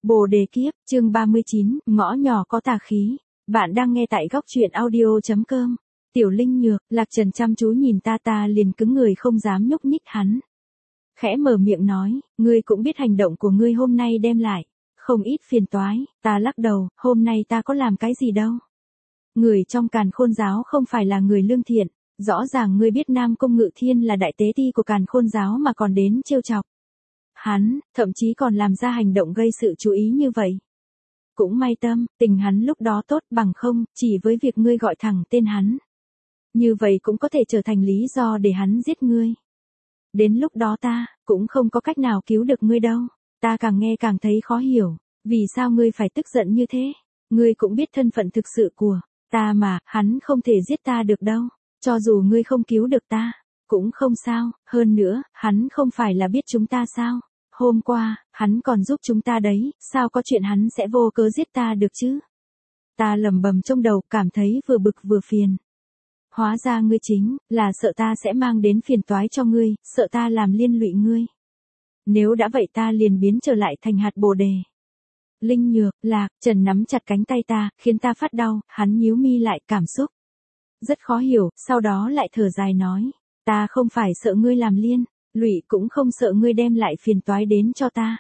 Bồ đề kiếp, chương 39, ngõ nhỏ có tà khí. Bạn đang nghe tại góc truyện audio.com. Tiểu Linh Nhược, Lạc Trần chăm chú nhìn ta liền cứng người không dám nhúc nhích hắn. Khẽ mở miệng nói, ngươi cũng biết hành động của ngươi hôm nay đem lại không ít phiền toái. Ta lắc đầu, hôm nay ta có làm cái gì đâu. Người trong Càn Khôn giáo không phải là người lương thiện, rõ ràng ngươi biết Nam Cung Ngự Thiên là đại tế ti của Càn Khôn giáo mà còn đến trêu chọc hắn, thậm chí còn làm ra hành động gây sự chú ý như vậy. Cũng may tâm, tình hắn lúc đó tốt, bằng không, chỉ với việc ngươi gọi thẳng tên hắn. Như vậy cũng có thể trở thành lý do để hắn giết ngươi. Đến lúc đó ta, cũng không có cách nào cứu được ngươi đâu. Ta càng nghe càng thấy khó hiểu, vì sao ngươi phải tức giận như thế? Ngươi cũng biết thân phận thực sự của ta mà, hắn không thể giết ta được đâu. Cho dù ngươi không cứu được ta, cũng không sao, hơn nữa, hắn không phải là biết chúng ta sao? Hôm qua, hắn còn giúp chúng ta đấy, sao có chuyện hắn sẽ vô cớ giết ta được chứ? Ta lẩm bẩm trong đầu, cảm thấy vừa bực vừa phiền. Hóa ra ngươi chính là sợ ta sẽ mang đến phiền toái cho ngươi, sợ ta làm liên lụy ngươi. Nếu đã vậy ta liền biến trở lại thành hạt bồ đề. Linh Nhược, Lạc Trần nắm chặt cánh tay ta, khiến ta phát đau, hắn nhíu mi lại, cảm xúc rất khó hiểu, sau đó lại thở dài nói, ta không phải sợ ngươi làm liên lụy, cũng không sợ ngươi đem lại phiền toái đến cho ta.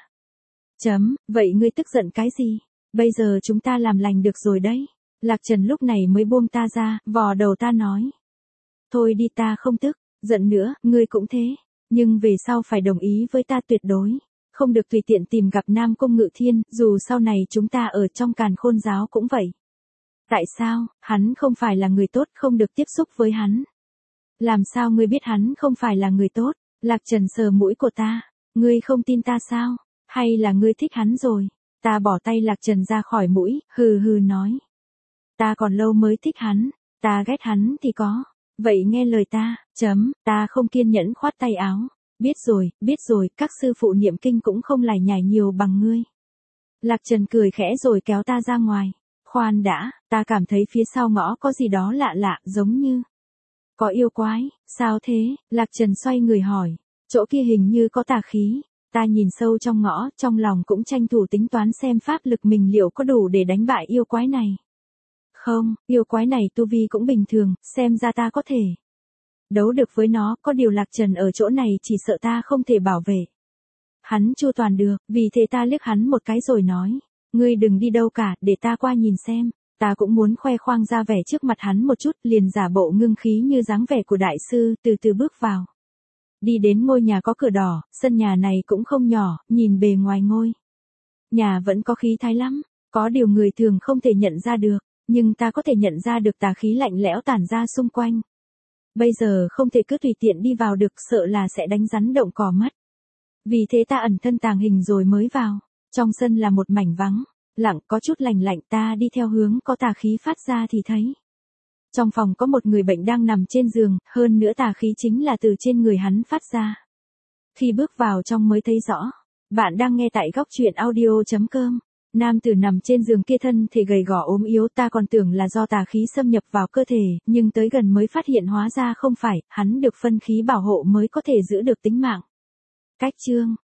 Vậy ngươi tức giận cái gì? Bây giờ chúng ta làm lành được rồi đấy. Lạc Trần lúc này mới buông ta ra, vò đầu ta nói. Thôi đi, ta không tức giận nữa, ngươi cũng thế. Nhưng về sau phải đồng ý với ta tuyệt đối. Không được tùy tiện tìm gặp Nam Cung Ngự Thiên, dù sau này chúng ta ở trong Càn Khôn giáo cũng vậy. Tại sao, hắn không phải là người tốt, không được tiếp xúc với hắn? Làm sao ngươi biết hắn không phải là người tốt? Lạc Trần sờ mũi của ta. Ngươi không tin ta sao? Hay là ngươi thích hắn rồi? Ta bỏ tay Lạc Trần ra khỏi mũi, hừ hừ nói. Ta còn lâu mới thích hắn, ta ghét hắn thì có. Vậy nghe lời ta, ta không kiên nhẫn khoát tay áo. Biết rồi, các sư phụ niệm kinh cũng không lải nhải nhiều bằng ngươi. Lạc Trần cười khẽ rồi kéo ta ra ngoài. Khoan đã, ta cảm thấy phía sau ngõ có gì đó lạ lạ, giống như có yêu quái. Sao thế? Lạc Trần xoay người hỏi. Chỗ kia hình như có tà khí. Ta nhìn sâu trong ngõ, trong lòng cũng tranh thủ tính toán xem pháp lực mình liệu có đủ để đánh bại yêu quái này. Không, yêu quái này tu vi cũng bình thường, xem ra ta có thể đấu được với nó, có điều Lạc Trần ở chỗ này chỉ sợ ta không thể bảo vệ hắn chu toàn được, vì thế ta liếc hắn một cái rồi nói, ngươi đừng đi đâu cả, để ta qua nhìn xem. Ta cũng muốn khoe khoang ra vẻ trước mặt hắn một chút, liền giả bộ ngưng khí như dáng vẻ của đại sư, từ từ bước vào. Đi đến ngôi nhà có cửa đỏ, sân nhà này cũng không nhỏ, nhìn bề ngoài ngôi nhà vẫn có khí thái lắm, có điều người thường không thể nhận ra được, nhưng ta có thể nhận ra được tà khí lạnh lẽo tản ra xung quanh. Bây giờ không thể cứ tùy tiện đi vào được, sợ là sẽ đánh rắn động cỏ mất. Vì thế ta ẩn thân tàng hình rồi mới vào. Trong sân là một mảnh vắng lặng, có chút lạnh lạnh, ta đi theo hướng có tà khí phát ra thì thấy trong phòng có một người bệnh đang nằm trên giường, hơn nữa tà khí chính là từ trên người hắn phát ra. Khi bước vào trong mới thấy rõ. Bạn đang nghe tại góc truyện audio.com. Nam tử nằm trên giường kia thân thể gầy gò ốm yếu, ta còn tưởng là do tà khí xâm nhập vào cơ thể, nhưng tới gần mới phát hiện hóa ra không phải, hắn được phân khí bảo hộ mới có thể giữ được tính mạng. Cách chương